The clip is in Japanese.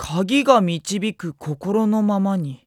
鍵が導く心のままに。